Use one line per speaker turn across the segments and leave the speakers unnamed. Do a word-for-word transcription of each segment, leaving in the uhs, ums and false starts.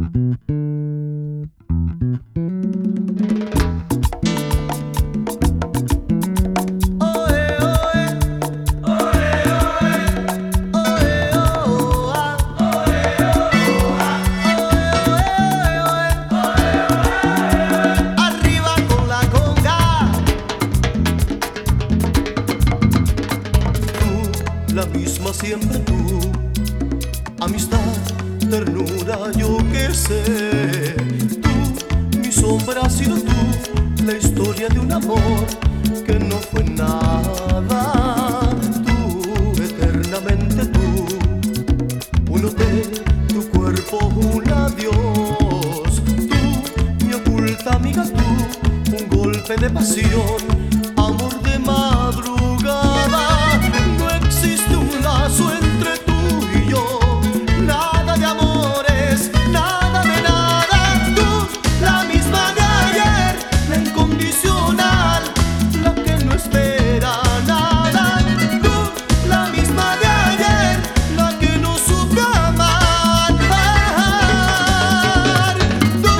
La misma siempre tú, amistad, ternura, yo qué sé. Tú, mi sombra has sido tú, la historia de un amor que no fue nada. Tú, eternamente tú, un hotel, tu cuerpo, un adiós. Tú, mi oculta amiga, tú, un golpe de pasión, amor de madrugada. Lazo entre tú y yo, nada de amores, nada de nada. Tú, la misma de ayer, la incondicional, la que no espera nada. Tú, la misma de ayer, la que no supe amar. Tú.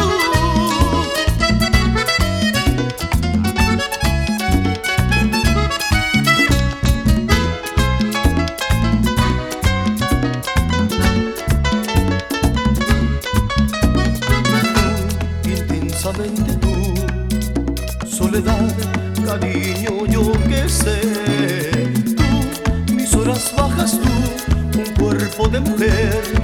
Tú, soledad, cariño, yo qué sé. Tú, mis horas bajas, tú, un cuerpo de mujer